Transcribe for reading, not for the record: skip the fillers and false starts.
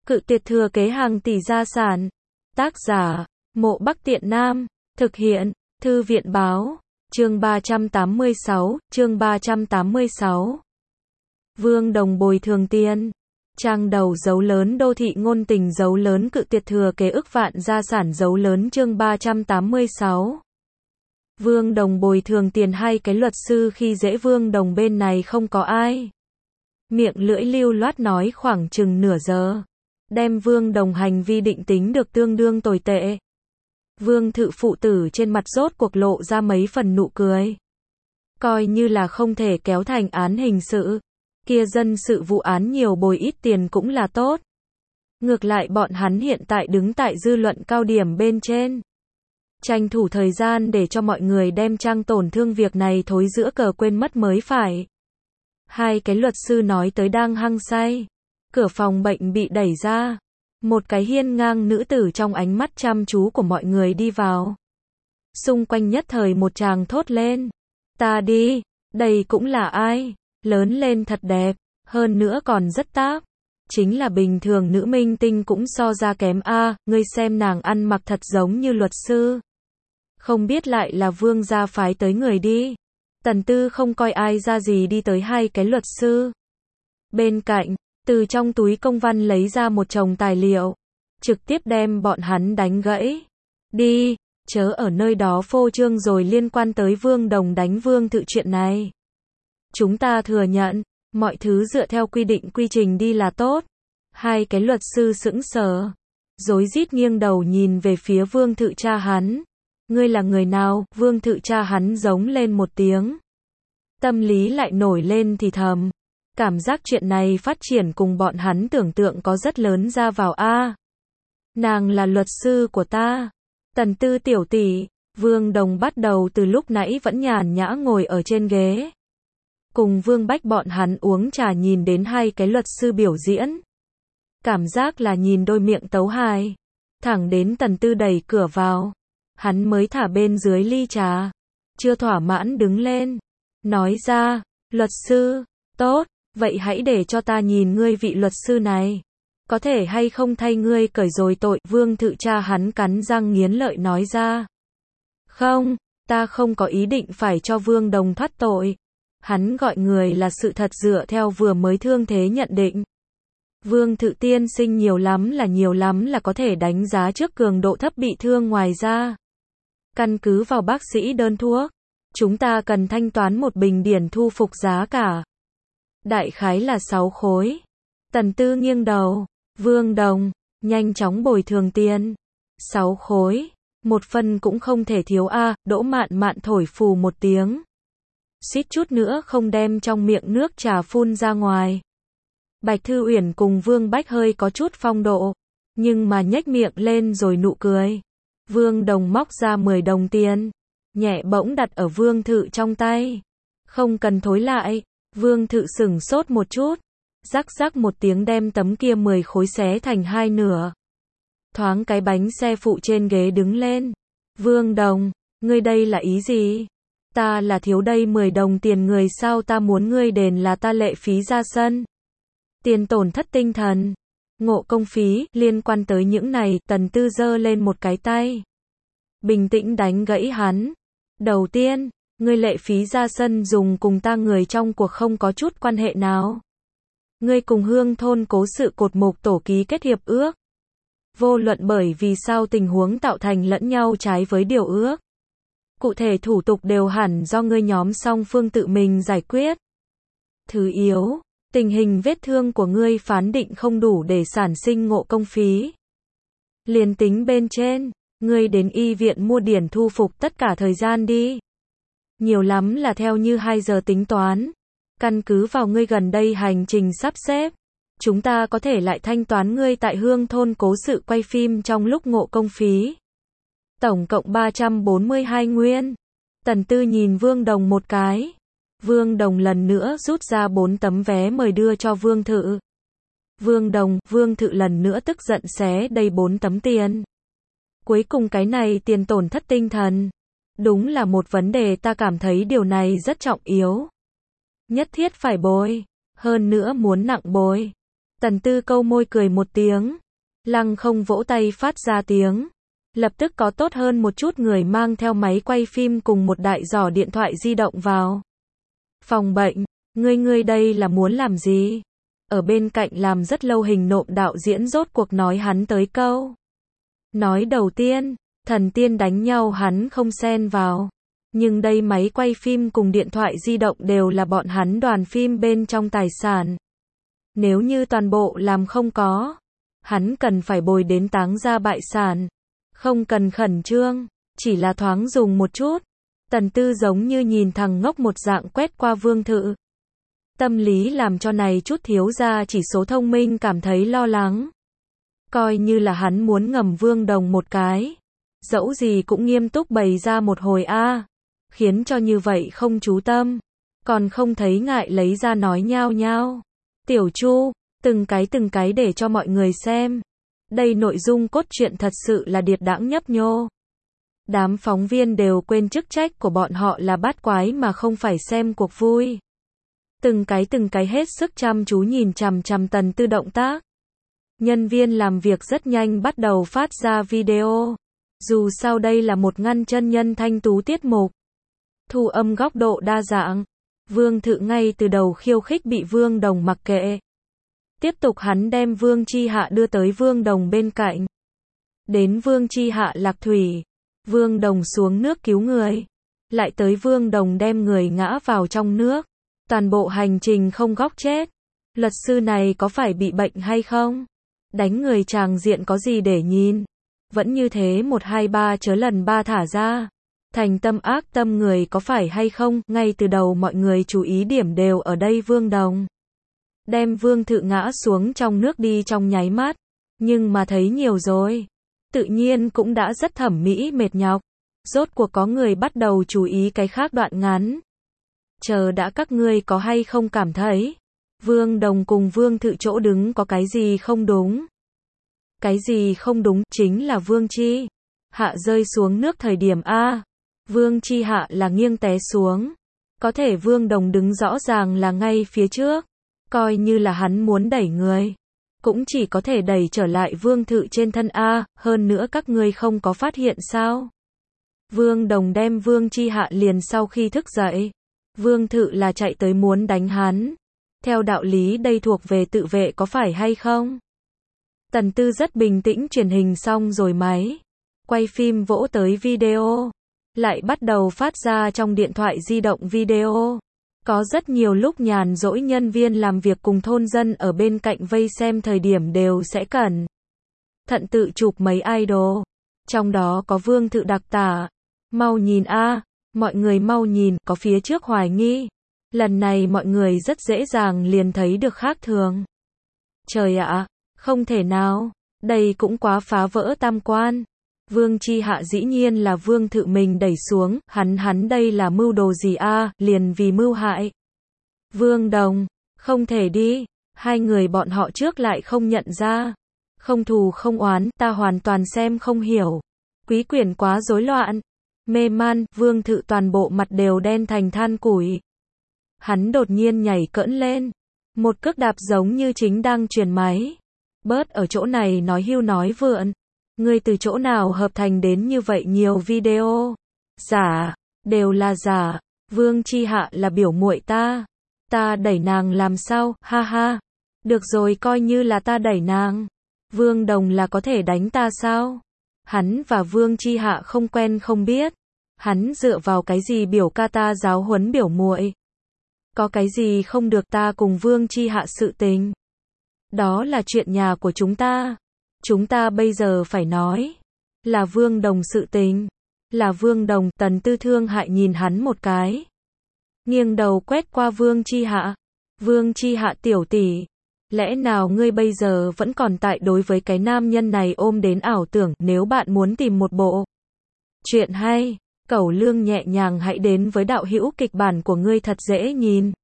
Cự tuyệt thừa kế hàng tỷ gia sản. Tác giả, Mộ Bắc Tiện Nam. Thực hiện, Thư viện báo. Chương 386. Vương Đồng bồi thường tiền. Trang đầu dấu lớn đô thị ngôn tình dấu lớn cự tuyệt thừa kế ức vạn gia sản dấu lớn chương 386. Vương Đồng bồi thường tiền hay cái luật sư khi dễ Vương Đồng bên này không có ai. Miệng lưỡi lưu loát nói khoảng chừng nửa giờ. Đem Vương Đồng hành vi định tính được tương đương tồi tệ. Vương Thự phụ tử trên mặt rốt cuộc lộ ra mấy phần nụ cười. Coi như là không thể kéo thành án hình sự. Kia dân sự vụ án nhiều bồi ít tiền cũng là tốt. Ngược lại bọn hắn hiện tại đứng tại dư luận cao điểm bên trên. Tranh thủ thời gian để cho mọi người đem trang tổn thương việc này thối giữa cờ quên mất mới phải. Hai cái luật sư nói tới đang hăng say. Cửa phòng bệnh bị đẩy ra. Một cái hiên ngang nữ tử trong ánh mắt chăm chú của mọi người đi vào. Xung quanh nhất thời một tràng thốt lên. Ta đi, đây cũng là ai? Lớn lên thật đẹp, hơn nữa còn rất táp. Chính là bình thường nữ minh tinh cũng so ra kém a, ngươi xem nàng ăn mặc thật giống như luật sư. Không biết lại là Vương gia phái tới người đi. Tần Tư không coi ai ra gì đi tới hai cái luật sư. Bên cạnh, từ trong túi công văn lấy ra một chồng tài liệu. Trực tiếp đem bọn hắn đánh gãy. Đi, chớ ở nơi đó phô trương rồi liên quan tới Vương Đồng đánh Vương Thự chuyện này. Chúng ta thừa nhận, mọi thứ dựa theo quy định quy trình đi là tốt. Hai cái luật sư sững sờ, rối rít nghiêng đầu nhìn về phía Vương Thự cha hắn. Ngươi là người nào? Vương Thự cha hắn giống lên một tiếng. Tâm lý lại nổi lên thì thầm. Cảm giác chuyện này phát triển cùng bọn hắn tưởng tượng có rất lớn ra vào a. Nàng là luật sư của ta. Tần Tư tiểu tỷ. Vương Đồng bắt đầu từ lúc nãy vẫn nhàn nhã ngồi ở trên ghế. Cùng Vương Bách bọn hắn uống trà nhìn đến hai cái luật sư biểu diễn. Cảm giác là nhìn đôi miệng tấu hài. Thẳng đến Tần Tư đẩy cửa vào. Hắn mới thả bên dưới ly trà. Chưa thỏa mãn đứng lên. Nói ra, luật sư, tốt, vậy hãy để cho ta nhìn ngươi vị luật sư này. Có thể hay không thay ngươi cởi rồi tội. Vương Thự cha hắn cắn răng nghiến lợi nói ra. Không, ta không có ý định phải cho Vương Đồng thoát tội. Hắn gọi người là sự thật dựa theo vừa mới thương thế nhận định. Vương Thự tiên sinh nhiều lắm là có thể đánh giá trước cường độ thấp bị thương ngoài ra. Căn cứ vào bác sĩ đơn thuốc, chúng ta cần thanh toán một bình điển thu phục giá cả. Đại khái là 6 khối. Tần Tư nghiêng đầu. Vương Đồng, nhanh chóng bồi thường tiền. 6 khối. Một phân cũng không thể thiếu a. Đỗ Mạn Mạn thổi phù một tiếng. Suýt chút nữa không đem trong miệng nước trà phun ra ngoài. Bạch Thư Uyển cùng Vương Bách hơi có chút phong độ. Nhưng mà nhếch miệng lên rồi nụ cười. Vương Đồng móc ra 10 đồng tiền. Nhẹ bỗng đặt ở Vương Thự trong tay. Không cần thối lại. Vương Thự sửng sốt một chút. Rắc rắc một tiếng đem tấm kia 10 khối xé thành hai nửa. Thoáng cái bánh xe phụ trên ghế đứng lên. Vương Đồng, ngươi đây là ý gì? Ta là thiếu đây 10 đồng tiền người sao ta muốn ngươi đền là ta lệ phí ra sân. Tiền tổn thất tinh thần. Ngộ công phí, liên quan tới những này, Tần Tư giơ lên một cái tay. Bình tĩnh đánh gãy hắn. Đầu tiên, ngươi lệ phí ra sân dùng cùng ta người trong cuộc không có chút quan hệ nào. Ngươi cùng Hương thôn cố sự cột mục tổ ký kết hiệp ước. Vô luận bởi vì sao tình huống tạo thành lẫn nhau trái với điều ước. Cụ thể thủ tục đều hẳn do ngươi nhóm song phương tự mình giải quyết. Thứ yếu, tình hình vết thương của ngươi phán định không đủ để sản sinh ngộ công phí. Liền tính bên trên, ngươi đến y viện mua điển thu phục tất cả thời gian đi. Nhiều lắm là theo như 2 giờ tính toán. Căn cứ vào ngươi gần đây hành trình sắp xếp. Chúng ta có thể lại thanh toán ngươi tại Hương thôn cố sự quay phim trong lúc ngộ công phí. Tổng cộng 342 nguyên. Tần Tư nhìn Vương Đồng một cái. Vương Đồng lần nữa rút ra 4 tấm vé mời đưa cho Vương Thự. Vương Đồng, Vương Thự lần nữa tức giận xé đầy 4 tấm tiền. Cuối cùng cái này tiền tổn thất tinh thần. Đúng là một vấn đề ta cảm thấy điều này rất trọng yếu. Nhất thiết phải bồi. Hơn nữa muốn nặng bồi. Tần Tư câu môi cười một tiếng. Lăng không vỗ tay phát ra tiếng. Lập tức có tốt hơn một chút người mang theo máy quay phim cùng một đại giỏ điện thoại di động vào phòng bệnh. Ngươi đây là muốn làm gì? Ở bên cạnh làm rất lâu hình nộm đạo diễn rốt cuộc nói hắn tới câu. Nói đầu tiên, thần tiên đánh nhau hắn không xen vào. Nhưng đây máy quay phim cùng điện thoại di động đều là bọn hắn đoàn phim bên trong tài sản. Nếu như toàn bộ làm không có, hắn cần phải bồi đến táng ra bại sản. Không cần khẩn trương, chỉ là thoáng dùng một chút. Tần Tư giống như nhìn thằng ngốc một dạng quét qua Vương Thự. Tâm lý làm cho này chút thiếu gia chỉ số thông minh cảm thấy lo lắng. Coi như là hắn muốn ngầm Vương Đồng một cái. Dẫu gì cũng nghiêm túc bày ra một hồi khiến cho như vậy không chú tâm. Còn không thấy ngại lấy ra nói nhao nhao. Tiểu Chu, từng cái để cho mọi người xem. Đây nội dung cốt truyện thật sự là điệt đãng nhấp nhô. Đám phóng viên đều quên chức trách của bọn họ là bắt quái mà không phải xem cuộc vui. Từng cái hết sức chăm chú nhìn chằm chằm Tần Tư động tác. Nhân viên làm việc rất nhanh bắt đầu phát ra video. Dù sao đây là một ngăn chân nhân thanh tú tiết mục. Thu âm góc độ đa dạng. Vương Thự ngay từ đầu khiêu khích bị Vương Đồng mặc kệ. Tiếp tục hắn đem Vương Chi Hạ đưa tới Vương Đồng bên cạnh. Đến Vương Chi Hạ lạc thủy. Vương Đồng xuống nước cứu người. Lại tới Vương Đồng đem người ngã vào trong nước. Toàn bộ hành trình không góc chết. Luật sư này có phải bị bệnh hay không? Đánh người tràng diện có gì để nhìn? Vẫn như thế 1 2 3 chớ lần 3 thả ra. Thành tâm ác tâm người có phải hay không? Ngay từ đầu mọi người chú ý điểm đều ở đây Vương Đồng. Đem Vương Thự ngã xuống trong nước đi trong nháy mắt. Nhưng mà thấy nhiều rồi. Tự nhiên cũng đã rất thẩm mỹ mệt nhọc. Rốt cuộc có người bắt đầu chú ý cái khác đoạn ngắn. Chờ đã, các ngươi có hay không cảm thấy Vương Đồng cùng Vương Thự chỗ đứng có cái gì không đúng? Cái gì không đúng? Chính là Vương Chi Hạ rơi xuống nước thời điểm Vương Chi Hạ là nghiêng té xuống. Có thể Vương Đồng đứng rõ ràng là ngay phía trước. Coi như là hắn muốn đẩy người, cũng chỉ có thể đẩy trở lại Vương Thự trên thân hơn nữa các ngươi không có phát hiện sao? Vương Đồng đem Vương Chi Hạ liền sau khi thức dậy. Vương Thự là chạy tới muốn đánh hắn. Theo đạo lý đây thuộc về tự vệ có phải hay không? Tần Tư rất bình tĩnh truyền hình xong rồi máy quay phim vỗ tới video. Lại bắt đầu phát ra trong điện thoại di động video. Có rất nhiều lúc nhàn rỗi nhân viên làm việc cùng thôn dân ở bên cạnh vây xem thời điểm đều sẽ cẩn thận tự chụp mấy idol. Trong đó có Vương Thự đặc tả. Mau nhìn mọi người mau nhìn, có phía trước hoài nghi. Lần này mọi người rất dễ dàng liền thấy được khác thường. Trời ạ, không thể nào, đây cũng quá phá vỡ tam quan. Vương Chi Hạ dĩ nhiên là Vương Thự mình đẩy xuống, hắn đây là mưu đồ gì liền vì mưu hại. Vương Đồng, không thể đi, hai người bọn họ trước lại không nhận ra. Không thù không oán, ta hoàn toàn xem không hiểu. Quý quyển quá rối loạn, mê man, Vương Thự toàn bộ mặt đều đen thành than củi. Hắn đột nhiên nhảy cẫng lên, một cước đạp giống như chính đang chuyển máy. Bớt ở chỗ này nói hưu nói vượn. Ngươi từ chỗ nào hợp thành đến như vậy nhiều video? Giả, đều là giả. Vương Chi Hạ là biểu muội ta đẩy nàng làm sao? Ha ha. Được rồi, coi như là ta đẩy nàng. Vương Đồng là có thể đánh ta sao? Hắn và Vương Chi Hạ không quen không biết. Hắn dựa vào cái gì biểu ca ta giáo huấn biểu muội? Có cái gì không được, ta cùng Vương Chi Hạ sự tình? Đó là chuyện nhà của chúng ta. Chúng ta bây giờ phải nói là Vương Đồng sự tình. Là Vương Đồng. Tần Tư thương hại nhìn hắn một cái, nghiêng đầu quét qua Vương Chi Hạ. Vương Chi Hạ tiểu tỷ, lẽ nào ngươi bây giờ vẫn còn tại đối với cái nam nhân này ôm đến ảo tưởng? Nếu bạn muốn tìm một bộ chuyện hay, cẩu lương nhẹ nhàng hãy đến với đạo hữu kịch bản của ngươi thật dễ nhìn.